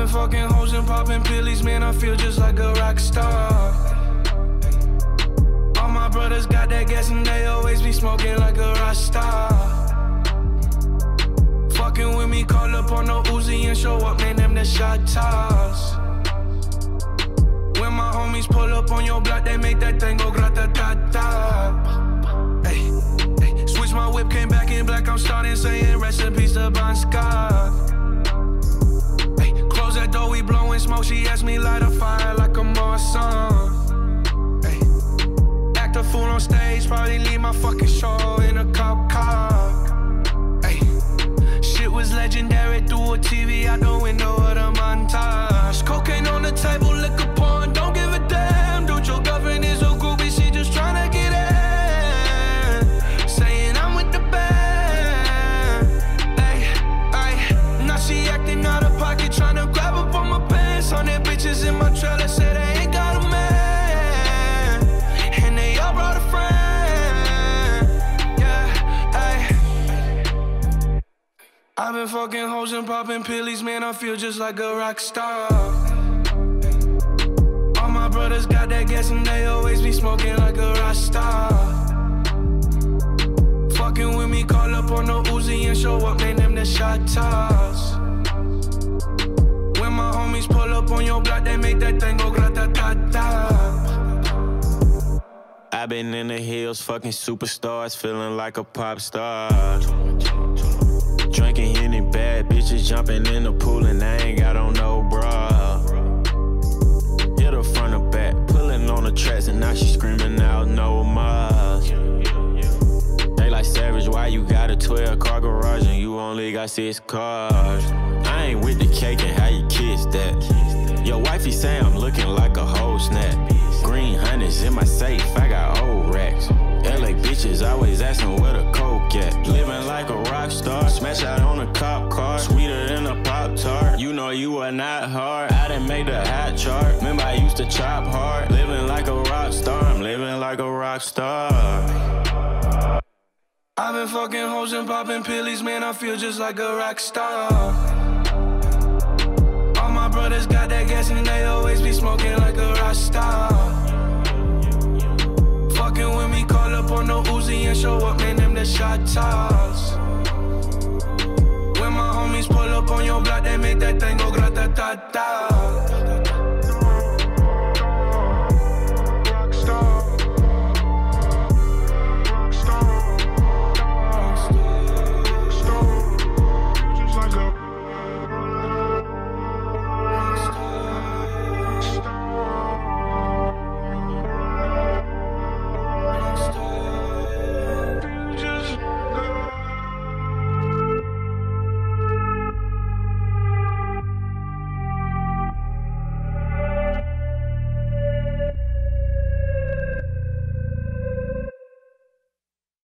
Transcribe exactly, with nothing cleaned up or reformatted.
been fucking hoes and popping pillies, man, I feel just like a rock star. All my brothers got that gas and they always be smoking like a rock star. Fucking with me, call up on the Uzi and show up, man, them the shot toss. When my homies pull up on your block, they make that thing go grata-ta-ta. Hey, hey, switch my whip, came back in black, I'm starting saying recipes to Bon Scott. Hey, close that door, we blowing smoke, she asked me light a fire like a Marsan. Hey, act a fool on stage, probably leave my fucking show in a cop car. Hey, shit was legendary through a T V out the window of the montage. Cocaine on the table, liquor porn, don't give a damn. Dude, your girlfriend is a groupie, she just tryna get in. Saying I'm with the band. Ay, ay, now she acting out of pocket, tryna grab up on my pants. On their bitches in my trailer, say they ain't got a man. And they all brought a friend. Yeah, ay. I've been fucking hoes and popping pillies, man, I feel just like a rock star. All my brothers got that gas and they always be smoking like a rock star. Fucking with me, call up on the Uzi and show up, man, them the shot toss. When my homies pull up on your block, they make that thing go grata-ta-ta. I've been in the hills, fucking superstars, feeling like a pop star. Drinking any bad bitches, jumping in the pool and I ain't got on no bra. Hit her front or back, pulling on the tracks and now she screaming out no more. They like Savage, why you got a twelve car garage and you only got six cars? I ain't with the cake and how you kiss that. Your wifey say I'm looking like a whole snap. Green hundreds in my safe, I got old racks. L A bitches always asking where the coke at. Living like a rock star, smash out on a cop car. Sweeter than a Pop-Tart, you know you are not hard. I done made the hot chart, remember I used to chop hard. Living like a rock star, I'm living like a rock star. I've been fucking hoes and popping pillies, man, I feel just like a rock star. All my brothers got that gas and they always be smoking like a rock star. Fucking with me, call up on the Uzi and show up, man, them the shot toss. When my homies pull up on your block, they make that thing go grata-ta-ta.